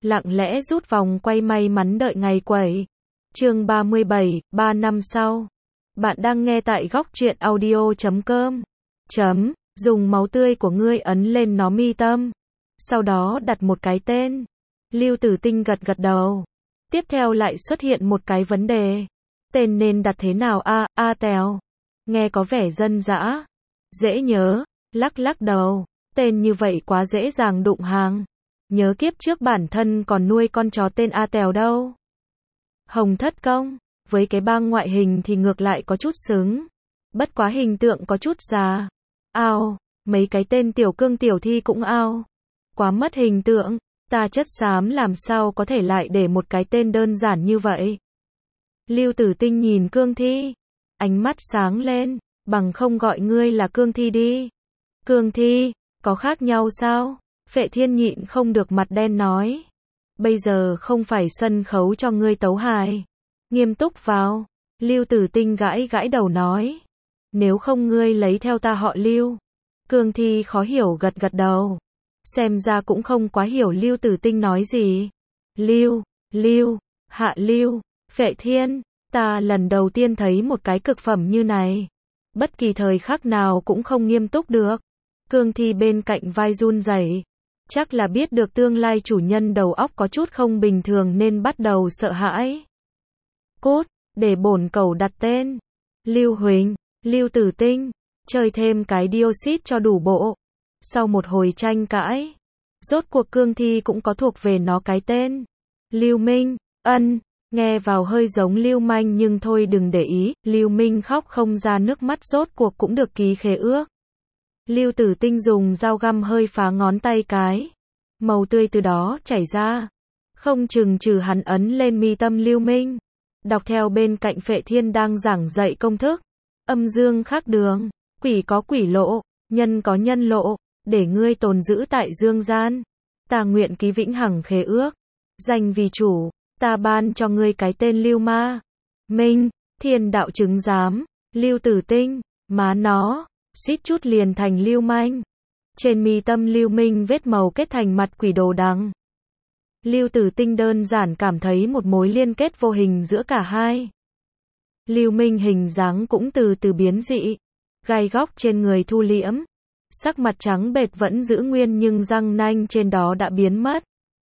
lặng lẽ rút vòng quay may mắn đợi ngày quẩy. Chương 37, 3 năm sau. Bạn đang nghe tại góc truyện audio.com. Dùng máu tươi của ngươi ấn lên nó mi tâm. Sau đó đặt một cái tên. Lưu Tử Tinh gật gật đầu. Tiếp theo lại xuất hiện một cái vấn đề. Tên nên đặt thế nào A Tèo? Nghe có vẻ dân dã. Dễ nhớ, lắc đầu. Tên như vậy quá dễ dàng đụng hàng. Nhớ kiếp trước bản thân còn nuôi con chó tên A Tèo đâu. Hồng Thất Công, với cái bang ngoại hình thì ngược lại có chút xứng. Bất quá hình tượng có chút già. Ao, mấy cái tên Tiểu Cương Tiểu Thi cũng ao. Quá mất hình tượng, ta chất xám làm sao có thể lại để một cái tên đơn giản như vậy. Lưu Tử Tinh nhìn Cương Thi, ánh mắt sáng lên, bằng không gọi ngươi là Cương Thi đi. Cương Thi, có khác nhau sao? Phệ Thiên nhịn không được mặt đen nói. Bây giờ không phải sân khấu cho ngươi tấu hài. Nghiêm túc vào. Lưu Tử Tinh gãi đầu nói. Nếu không ngươi lấy theo ta họ Lưu. Cương Thi khó hiểu gật đầu. Xem ra cũng không quá hiểu Lưu Tử Tinh nói gì. Lưu, Hạ Lưu, Phệ Thiên, ta lần đầu tiên thấy một cái cực phẩm như này. Bất kỳ thời khắc nào cũng không nghiêm túc được. Cương Thi bên cạnh vai run rẩy. Chắc là biết được tương lai chủ nhân đầu óc có chút không bình thường nên bắt đầu sợ hãi. Cút, để bổn cẩu đặt tên. Lưu Huỳnh, Lưu Tử Tinh, chơi thêm cái Dioxit cho đủ bộ. Sau một hồi tranh cãi, rốt cuộc Cương Thi cũng có thuộc về nó cái tên. Lưu Minh, nghe vào hơi giống Lưu Manh nhưng thôi đừng để ý, Lưu Minh khóc không ra nước mắt rốt cuộc cũng được ký khế ước. Lưu Tử Tinh dùng dao găm hơi phá ngón tay cái. Màu tươi từ đó chảy ra. Không chừng trừ hắn ấn lên mi tâm Lưu Minh. Đọc theo bên cạnh Phệ Thiên đang giảng dạy công thức. Âm dương khác đường. Quỷ có quỷ lộ. Nhân có nhân lộ. Để ngươi tồn giữ tại dương gian. Ta nguyện ký vĩnh hằng khế ước. Danh vì chủ. Ta ban cho ngươi cái tên Lưu Ma. Minh. Thiên đạo chứng giám. Lưu Tử Tinh. Má nó. Suýt chút liền thành Lưu Manh. Trên mi tâm Lưu Minh vết màu kết thành mặt quỷ đồ đằng. Lưu Tử Tinh đơn giản cảm thấy một mối liên kết vô hình giữa cả hai. Lưu Minh hình dáng cũng từ từ biến dị. Gai góc trên người thu liễm. Sắc mặt trắng bệch vẫn giữ nguyên nhưng răng nanh trên đó đã biến mất.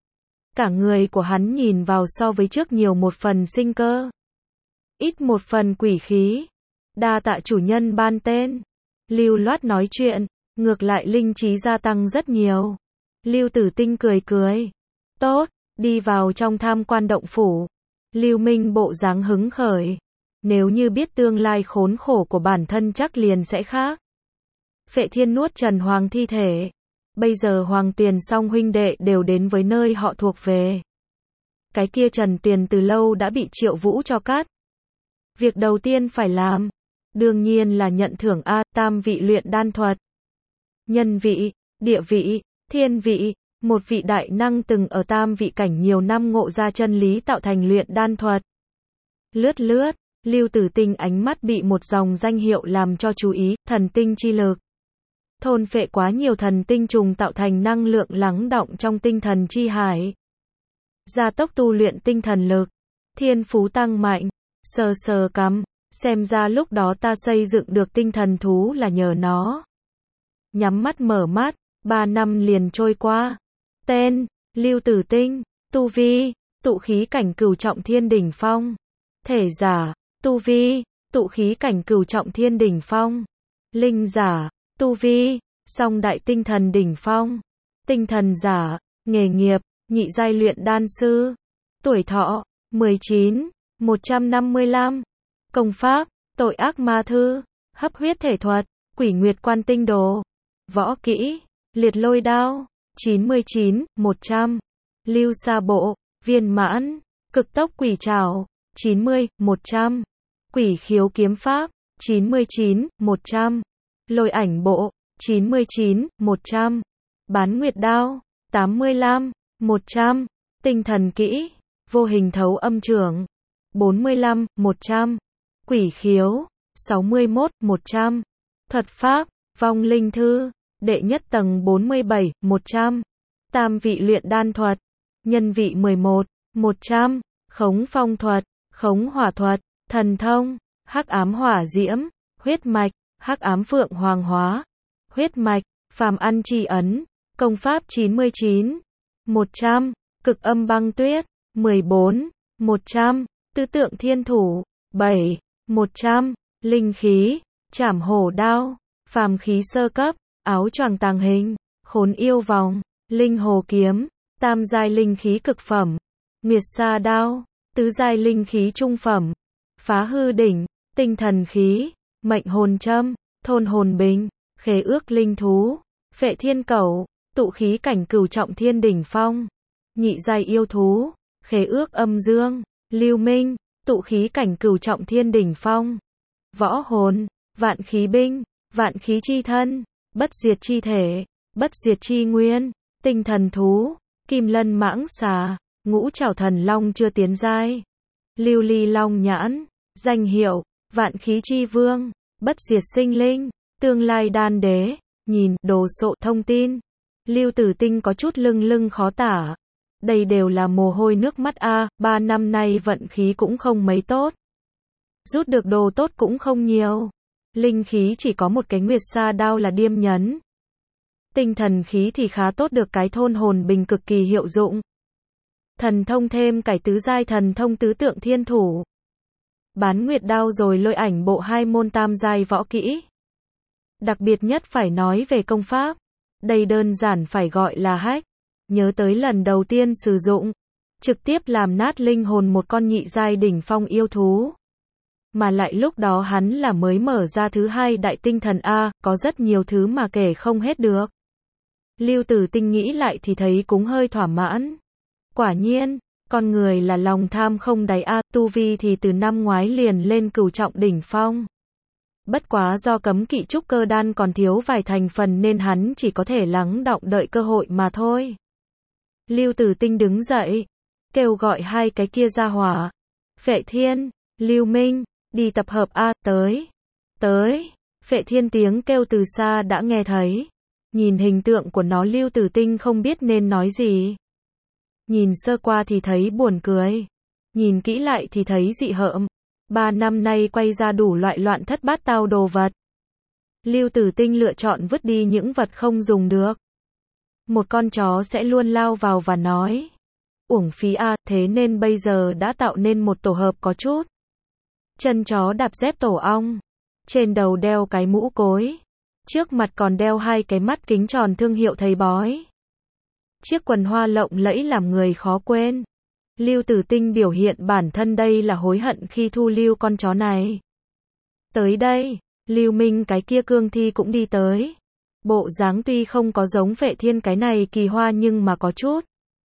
Cả người của hắn nhìn vào so với trước nhiều một phần sinh cơ. Ít một phần quỷ khí. Đa tạ chủ nhân ban tên. Lưu Loát nói chuyện, ngược lại linh trí gia tăng rất nhiều. Lưu Tử Tinh cười. Tốt, đi vào trong tham quan động phủ. Lưu Minh bộ dáng hứng khởi. Nếu như biết tương lai khốn khổ của bản thân chắc liền sẽ khác. Phệ Thiên nuốt Trần Hoàng thi thể. Bây giờ Hoàng Tiền song huynh đệ đều đến với nơi họ thuộc về. Cái kia Trần Tiền từ lâu đã bị Triệu Vũ cho cắt. Việc đầu tiên phải làm đương nhiên là nhận thưởng tam vị luyện đan thuật. Nhân vị, địa vị, thiên vị, một vị đại năng từng ở tam vị cảnh nhiều năm ngộ ra chân lý tạo thành luyện đan thuật. Lướt, Lưu Tử Tinh ánh mắt bị một dòng danh hiệu làm cho chú ý, thần tinh chi lực. Thôn phệ quá nhiều thần tinh trùng tạo thành năng lượng lắng đọng trong tinh thần chi hải. Gia tốc tu luyện tinh thần lực, thiên phú tăng mạnh, sờ cằm. Xem ra lúc đó ta xây dựng được tinh thần thú là nhờ nó. Nhắm mắt mở mắt, 3 năm liền trôi qua. Tên, Lưu Tử Tinh, tu vi, tụ khí cảnh cửu trọng thiên đỉnh phong. Thể giả, tu vi, tụ khí cảnh cửu trọng thiên đỉnh phong. Linh giả, tu vi, song đại tinh thần đỉnh phong. Tinh thần giả, nghề nghiệp, nhị giai luyện đan sư. Tuổi thọ, 19, 155. Công pháp, tội ác ma thư, hấp huyết thể thuật, quỷ nguyệt quan tinh đồ. Võ kỹ, liệt lôi đao, 99, 100. Lưu sa bộ, viên mãn, cực tốc quỷ trảo, 90, 100. Quỷ khiếu kiếm pháp, 99, 100. Lôi ảnh bộ, 99, 100. Bán nguyệt đao, 85, 100. Tinh thần kỹ, vô hình thấu âm trưởng, 45, 100. Quỷ khiếu, 61, 100. Thuật pháp, vong linh thư, đệ nhất tầng 47, 100. Tam vị luyện đan thuật, nhân vị 11, 100, khống phong thuật, khống hỏa thuật, thần thông, hắc ám hỏa diễm, huyết mạch, hắc ám phượng hoàng hóa, huyết mạch, phàm ăn chi ấn, công pháp 99, 100, cực âm băng tuyết, 14, 100, tứ tượng thiên thủ, 7, 100, linh khí, trảm hổ đao, phàm khí sơ cấp, áo choàng tàng hình, khốn yêu vòng, linh hồ kiếm, tam giai linh khí cực phẩm, nguyệt sa đao, tứ giai linh khí trung phẩm, phá hư đỉnh, tinh thần khí, mệnh hồn châm, thôn hồn bình, khế ước linh thú, phệ thiên cẩu, tụ khí cảnh cửu trọng thiên đỉnh phong, nhị giai yêu thú, khế ước âm dương, lưu minh, tụ khí cảnh cửu trọng thiên đỉnh phong, võ hồn, vạn khí binh, vạn khí chi thân, bất diệt chi thể, bất diệt chi nguyên, tinh thần thú, kim lân mãng xà, ngũ trảo thần long chưa tiến giai, lưu ly long nhãn, danh hiệu, vạn khí chi vương, bất diệt sinh linh, tương lai đan đế, nhìn, đồ sộ thông tin. Lưu Tử Tinh có chút lưng khó tả. Đây đều là mồ hôi nước mắt a, 3 năm nay vận khí cũng không mấy tốt. Rút được đồ tốt cũng không nhiều. Linh khí chỉ có một cái nguyệt sa đao là điềm nhấn. Tinh thần khí thì khá tốt, được cái thôn hồn bình cực kỳ hiệu dụng. Thần thông thêm cải tứ giai thần thông tứ tượng thiên thủ. Bán nguyệt đao rồi lôi ảnh bộ 2 môn tam giai võ kỹ. Đặc biệt nhất phải nói về công pháp. Đây đơn giản phải gọi là hack. Nhớ tới lần đầu tiên sử dụng, trực tiếp làm nát linh hồn một con nhị giai đỉnh phong yêu thú. Mà lại lúc đó hắn là mới mở ra thứ 2 đại tinh thần A, có rất nhiều thứ mà kể không hết được. Lưu Tử Tinh nghĩ lại thì thấy cũng hơi thỏa mãn. Quả nhiên, con người là lòng tham không đáy A, tu vi thì từ năm ngoái liền lên cửu trọng đỉnh phong. Bất quá do cấm kỵ trúc cơ đan còn thiếu vài thành phần nên hắn chỉ có thể lắng đọng đợi cơ hội mà thôi. Lưu Tử Tinh đứng dậy, kêu gọi 2 cái kia ra hỏa. Phệ Thiên, Lưu Minh, đi tập hợp A, tới. Phệ Thiên tiếng kêu từ xa đã nghe thấy. Nhìn hình tượng của nó Lưu Tử Tinh không biết nên nói gì. Nhìn sơ qua thì thấy buồn cười. Nhìn kỹ lại thì thấy dị hợm. 3 năm nay quay ra đủ loại loạn thất bát tao đồ vật. Lưu Tử Tinh lựa chọn vứt đi những vật không dùng được. Một con chó sẽ luôn lao vào và nói. Uổng phí a, thế nên bây giờ đã tạo nên một tổ hợp có chút. Chân chó đạp dép tổ ong. Trên đầu đeo cái mũ cối. Trước mặt còn đeo 2 cái mắt kính tròn thương hiệu thầy bói. Chiếc quần hoa lộng lẫy làm người khó quên. Lưu Tử Tinh biểu hiện bản thân đây là hối hận khi thu lưu con chó này. Tới đây, Lưu Minh cái kia cương thi cũng đi tới. Bộ dáng tuy không có giống Phệ Thiên cái này kỳ hoa nhưng mà có chút.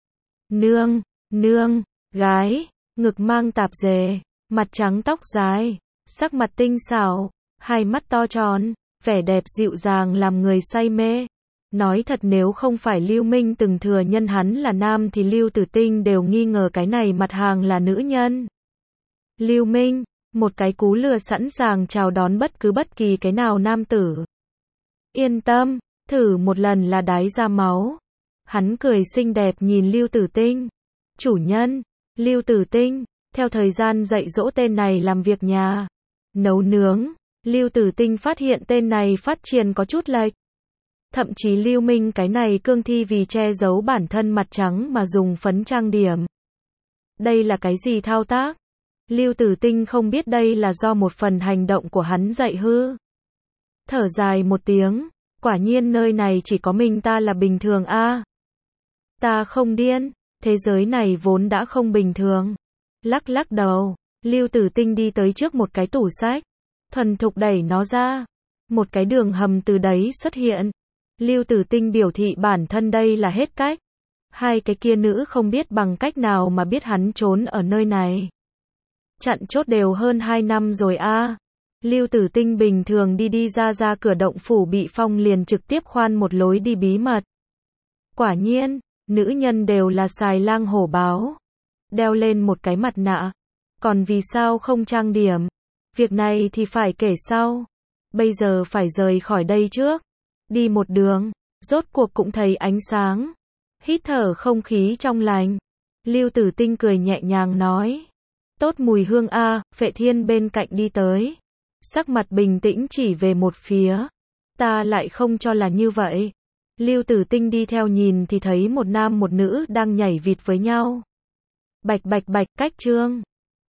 Nương, gái, ngực mang tạp dề, mặt trắng tóc dài, sắc mặt tinh xảo, 2 mắt to tròn, vẻ đẹp dịu dàng làm người say mê. Nói thật nếu không phải Lưu Minh từng thừa nhân hắn là nam thì Lưu Tử Tinh đều nghi ngờ cái này mặt hàng là nữ nhân. Lưu Minh, một cái cú lừa sẵn sàng chào đón bất kỳ cái nào nam tử. Yên tâm, thử một lần là đái ra máu. Hắn cười xinh đẹp nhìn Lưu Tử Tinh. Chủ nhân, Lưu Tử Tinh, theo thời gian dạy dỗ tên này làm việc nhà, nấu nướng, Lưu Tử Tinh phát hiện tên này phát triển có chút lệch. Thậm chí Lưu Minh cái này cương thi vì che giấu bản thân mặt trắng mà dùng phấn trang điểm. Đây là cái gì thao tác? Lưu Tử Tinh không biết đây là do một phần hành động của hắn dạy hư. Thở dài một tiếng, quả nhiên nơi này chỉ có mình ta là bình thường a. Ta không điên, thế giới này vốn đã không bình thường. Lắc đầu, Lưu Tử Tinh đi tới trước một cái tủ sách, thuần thục đẩy nó ra. Một cái đường hầm từ đấy xuất hiện. Lưu Tử Tinh biểu thị bản thân đây là hết cách. 2 cái kia nữ không biết bằng cách nào mà biết hắn trốn ở nơi này. Chặn chốt đều hơn 2 năm rồi a. Lưu Tử Tinh bình thường đi ra cửa động phủ bị phong liền trực tiếp khoan một lối đi bí mật. Quả nhiên, nữ nhân đều là xài lang hổ báo. Đeo lên một cái mặt nạ. Còn vì sao không trang điểm? Việc này thì phải kể sau. Bây giờ phải rời khỏi đây trước. Đi một đường, rốt cuộc cũng thấy ánh sáng. Hít thở không khí trong lành. Lưu Tử Tinh cười nhẹ nhàng nói. Tốt mùi hương a, Phệ Thiên bên cạnh đi tới. Sắc mặt bình tĩnh chỉ về một phía. Ta lại không cho là như vậy. Lưu Tử Tinh đi theo nhìn thì thấy một nam một nữ đang nhảy vịt với nhau. Bạch bạch bạch, cách chương.